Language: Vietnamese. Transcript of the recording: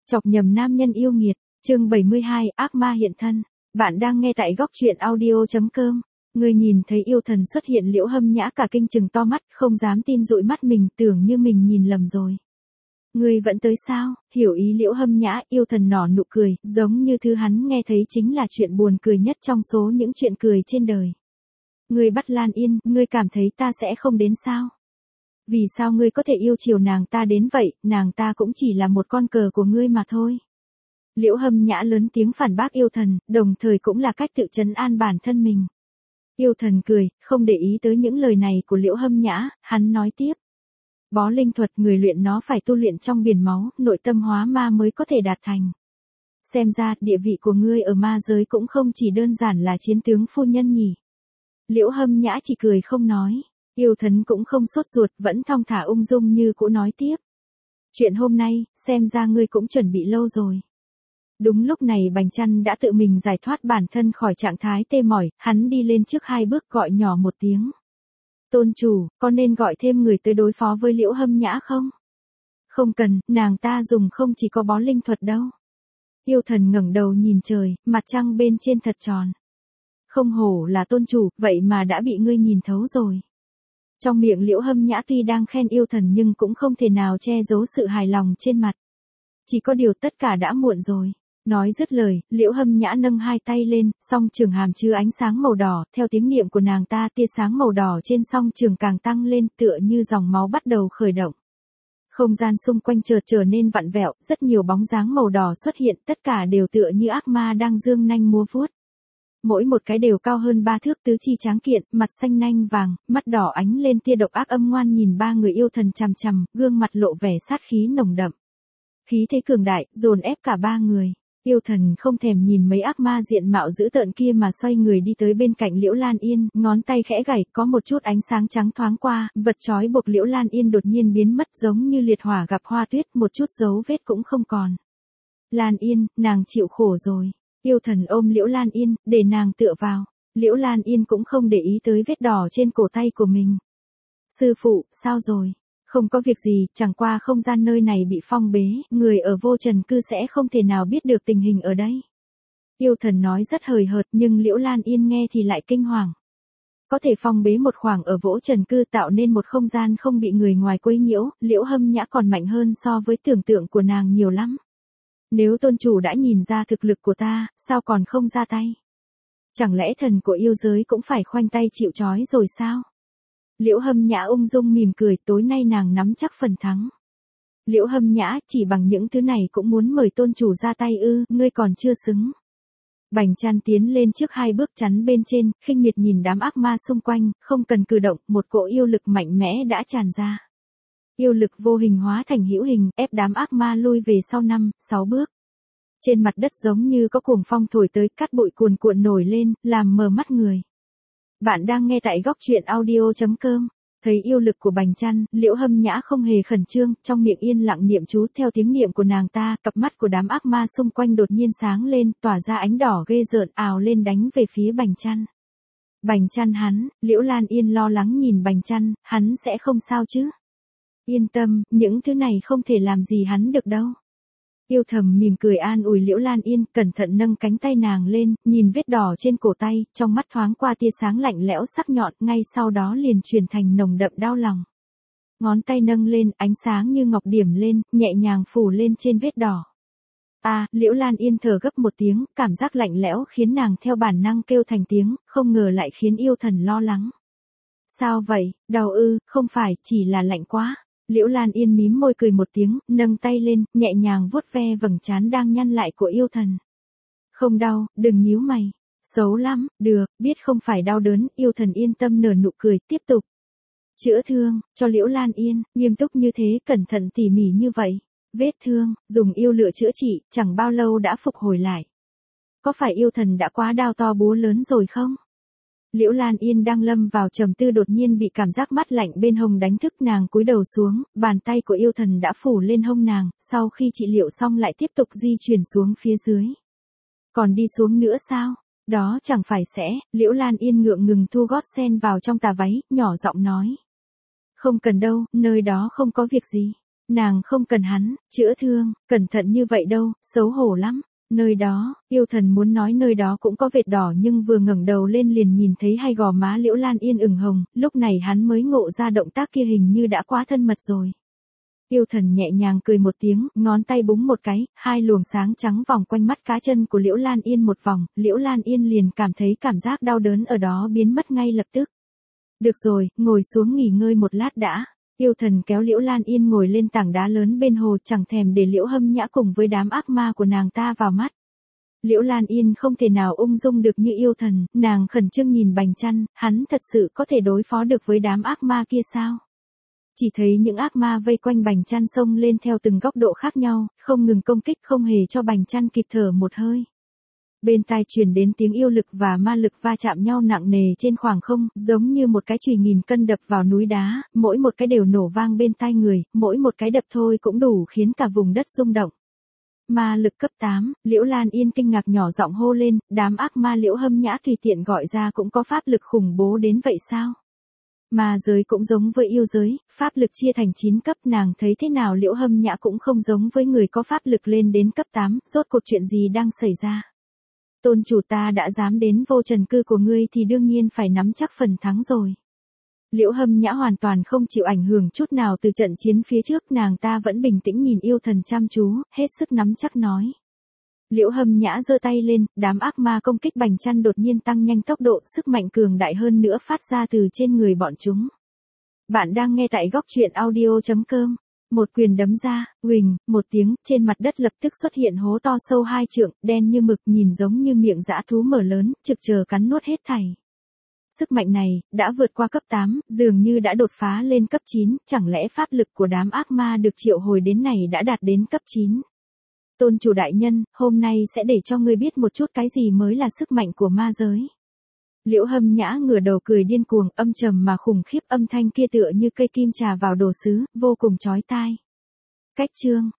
Chọc nhầm nam nhân yêu nghiệt, chương 72, ác ma hiện thân. Bạn đang nghe tại góc truyện audio.com. Người nhìn thấy yêu thần xuất hiện, Liễu Hâm Nhã cả kinh chừng to mắt, không dám tin dụi mắt mình, tưởng như mình nhìn lầm rồi. Người vẫn tới sao? Hiểu ý Liễu Hâm Nhã, yêu thần nở nụ cười, giống như thứ hắn nghe thấy chính là chuyện buồn cười nhất trong số những chuyện cười trên đời. Người bắt Lan Yên, ngươi cảm thấy ta sẽ không đến sao? Vì sao ngươi có thể yêu chiều nàng ta đến vậy, nàng ta cũng chỉ là một con cờ của ngươi mà thôi. Liễu Hâm Nhã lớn tiếng phản bác yêu thần, đồng thời cũng là cách tự trấn an bản thân mình. Yêu thần cười, không để ý tới những lời này của Liễu Hâm Nhã, hắn nói tiếp. Bó linh thuật người luyện nó phải tu luyện trong biển máu, nội tâm hóa ma mới có thể đạt thành. Xem ra, địa vị của ngươi ở ma giới cũng không chỉ đơn giản là chiến tướng phu nhân nhỉ. Liễu Hâm Nhã chỉ cười không nói. Yêu thần cũng không sốt ruột, vẫn thong thả ung dung như cũ nói tiếp. Chuyện hôm nay, xem ra ngươi cũng chuẩn bị lâu rồi. Đúng lúc này Bành Chăn đã tự mình giải thoát bản thân khỏi trạng thái tê mỏi, hắn đi lên trước 2 bước gọi nhỏ một tiếng. Tôn chủ, có nên gọi thêm người tới đối phó với Liễu Hâm Nhã không? Không cần, nàng ta dùng không chỉ có bó linh thuật đâu. Yêu thần ngẩng đầu nhìn trời, mặt trăng bên trên thật tròn. Không hổ là tôn chủ, vậy mà đã bị ngươi nhìn thấu rồi. Trong miệng Liễu Hâm Nhã tuy đang khen yêu thần nhưng cũng không thể nào che giấu sự hài lòng trên mặt. Chỉ có điều tất cả đã muộn rồi. Nói dứt lời, Liễu Hâm Nhã nâng 2 tay lên, song trường hàm chứa ánh sáng màu đỏ, theo tiếng niệm của nàng ta tia sáng màu đỏ trên song trường càng tăng lên tựa như dòng máu bắt đầu khởi động. Không gian xung quanh chợt trở nên vặn vẹo, rất nhiều bóng dáng màu đỏ xuất hiện, tất cả đều tựa như ác ma đang giương nanh múa vuốt. Mỗi một cái đều cao hơn 3 thước, tứ chi tráng kiện, mặt xanh nanh vàng, mắt đỏ ánh lên tia độc ác âm ngoan nhìn 3 người yêu thần chằm chằm, gương mặt lộ vẻ sát khí nồng đậm. Khí thế cường đại, dồn ép cả 3 người. Yêu thần không thèm nhìn mấy ác ma diện mạo dữ tợn kia mà xoay người đi tới bên cạnh Liễu Lan Yên, ngón tay khẽ gảy, có một chút ánh sáng trắng thoáng qua, vật trói buộc Liễu Lan Yên đột nhiên biến mất giống như liệt hỏa gặp hoa tuyết, một chút dấu vết cũng không còn. Lan Yên, nàng chịu khổ rồi. Yêu thần ôm Liễu Lan Yên, để nàng tựa vào. Liễu Lan Yên cũng không để ý tới vết đỏ trên cổ tay của mình. Sư phụ, sao rồi? Không có việc gì, chẳng qua không gian nơi này bị phong bế, người ở vô trần cư sẽ không thể nào biết được tình hình ở đây. Yêu thần nói rất hời hợt nhưng Liễu Lan Yên nghe thì lại kinh hoàng. Có thể phong bế một khoảng ở vô trần cư tạo nên một không gian không bị người ngoài quấy nhiễu, Liễu Hâm Nhã còn mạnh hơn so với tưởng tượng của nàng nhiều lắm. Nếu tôn chủ đã nhìn ra thực lực của ta, sao còn không ra tay? Chẳng lẽ thần của yêu giới cũng phải khoanh tay chịu trói rồi sao? Liễu Hâm Nhã ung dung mỉm cười, tối nay nàng nắm chắc phần thắng. Liễu Hâm Nhã, chỉ bằng những thứ này cũng muốn mời tôn chủ ra tay ư, ngươi còn chưa xứng. Bành Chăn tiến lên trước 2 bước chắn bên trên, khinh miệt nhìn đám ác ma xung quanh, không cần cử động, một cỗ yêu lực mạnh mẽ đã tràn ra. Yêu lực vô hình hóa thành hữu hình, ép đám ác ma lui về sau 5-6 bước. Trên mặt đất giống như có cuồng phong thổi tới, cát bụi cuồn cuộn nổi lên, làm mờ mắt người. Bạn đang nghe tại góc truyện audio.com. Thấy yêu lực của Bành Chăn, Liễu Hâm Nhã không hề khẩn trương, trong miệng yên lặng niệm chú theo tiếng niệm của nàng ta, cặp mắt của đám ác ma xung quanh đột nhiên sáng lên, tỏa ra ánh đỏ ghê rợn ào lên đánh về phía Bành Chăn. Bành Chăn hắn, Liễu Lan Yên lo lắng nhìn Bành Chăn, hắn sẽ không sao chứ? Yên tâm, những thứ này không thể làm gì hắn được đâu. Yêu thầm mỉm cười an ủi Liễu Lan Yên, cẩn thận nâng cánh tay nàng lên, nhìn vết đỏ trên cổ tay, trong mắt thoáng qua tia sáng lạnh lẽo sắc nhọn, ngay sau đó liền chuyển thành nồng đậm đau lòng. Ngón tay nâng lên, ánh sáng như ngọc điểm lên, nhẹ nhàng phủ lên trên vết đỏ. Liễu Lan Yên thở gấp một tiếng, cảm giác lạnh lẽo khiến nàng theo bản năng kêu thành tiếng, không ngờ lại khiến yêu thần lo lắng. Sao vậy, đau ư, không phải, chỉ là lạnh quá. Liễu Lan Yên mím môi cười một tiếng, nâng tay lên, nhẹ nhàng vuốt ve vầng trán đang nhăn lại của yêu thần. Không đau, đừng nhíu mày. Xấu lắm, được, biết không phải đau đớn, yêu thần yên tâm nở nụ cười, tiếp tục. Chữa thương, cho Liễu Lan Yên, nghiêm túc như thế, cẩn thận tỉ mỉ như vậy. Vết thương, dùng yêu lửa chữa trị, chẳng bao lâu đã phục hồi lại. Có phải yêu thần đã quá đao to búa lớn rồi không? Liễu Lan Yên đang lâm vào trầm tư đột nhiên bị cảm giác mát lạnh bên hông đánh thức, nàng cúi đầu xuống, bàn tay của yêu thần đã phủ lên hông nàng, sau khi trị liệu xong lại tiếp tục di chuyển xuống phía dưới. Còn đi xuống nữa sao? Đó chẳng phải sẽ, Liễu Lan Yên ngượng ngừng thu gót sen vào trong tà váy, nhỏ giọng nói. Không cần đâu, nơi đó không có việc gì. Nàng không cần hắn, chữa thương, cẩn thận như vậy đâu, xấu hổ lắm. Nơi đó, yêu thần muốn nói nơi đó cũng có vệt đỏ nhưng vừa ngẩng đầu lên liền nhìn thấy hai gò má Liễu Lan Yên ửng hồng, lúc này hắn mới ngộ ra động tác kia hình như đã quá thân mật rồi. Yêu thần nhẹ nhàng cười một tiếng, ngón tay búng một cái, hai luồng sáng trắng vòng quanh mắt cá chân của Liễu Lan Yên một vòng, Liễu Lan Yên liền cảm thấy cảm giác đau đớn ở đó biến mất ngay lập tức. Được rồi, ngồi xuống nghỉ ngơi một lát đã. Yêu thần kéo Liễu Lan Yên ngồi lên tảng đá lớn bên hồ chẳng thèm để Liễu Hâm Nhã cùng với đám ác ma của nàng ta vào mắt. Liễu Lan Yên không thể nào ung dung được như yêu thần, nàng khẩn trương nhìn Bành Chăn, hắn thật sự có thể đối phó được với đám ác ma kia sao? Chỉ thấy những ác ma vây quanh Bành Chăn xông lên theo từng góc độ khác nhau, không ngừng công kích không hề cho Bành Chăn kịp thở một hơi. Bên tai truyền đến tiếng yêu lực và ma lực va chạm nhau nặng nề trên khoảng không, giống như một cái chùy nghìn cân đập vào núi đá, mỗi một cái đều nổ vang bên tai người, mỗi một cái đập thôi cũng đủ khiến cả vùng đất rung động. Ma lực cấp 8, Liễu Lan Yên kinh ngạc nhỏ giọng hô lên, đám ác ma Liễu Hâm Nhã tùy tiện gọi ra cũng có pháp lực khủng bố đến vậy sao? Ma giới cũng giống với yêu giới, pháp lực chia thành 9 cấp, nàng thấy thế nào Liễu Hâm Nhã cũng không giống với người có pháp lực lên đến cấp 8, rốt cuộc chuyện gì đang xảy ra? Tôn chủ ta đã dám đến vô trần cư của ngươi thì đương nhiên phải nắm chắc phần thắng rồi. Liễu Hâm Nhã hoàn toàn không chịu ảnh hưởng chút nào từ trận chiến phía trước, nàng ta vẫn bình tĩnh nhìn yêu thần chăm chú, hết sức nắm chắc nói. Liễu Hâm Nhã giơ tay lên, đám ác ma công kích Bành Chăn đột nhiên tăng nhanh tốc độ, sức mạnh cường đại hơn nữa phát ra từ trên người bọn chúng. Bạn đang nghe tại góc truyện audio.com. Một quyền đấm ra, huỳnh, một tiếng, trên mặt đất lập tức xuất hiện hố to sâu 2 trượng, đen như mực, nhìn giống như miệng dã thú mở lớn, trực chờ cắn nuốt hết thảy. Sức mạnh này, đã vượt qua cấp 8, dường như đã đột phá lên cấp 9, chẳng lẽ pháp lực của đám ác ma được triệu hồi đến này đã đạt đến cấp 9. Tôn chủ đại nhân, hôm nay sẽ để cho ngươi biết một chút cái gì mới là sức mạnh của ma giới. Liễu Hâm Nhã ngửa đầu cười điên cuồng, âm trầm mà khủng khiếp, âm thanh kia tựa như cây kim chà vào đồ sứ, vô cùng chói tai. Cách chương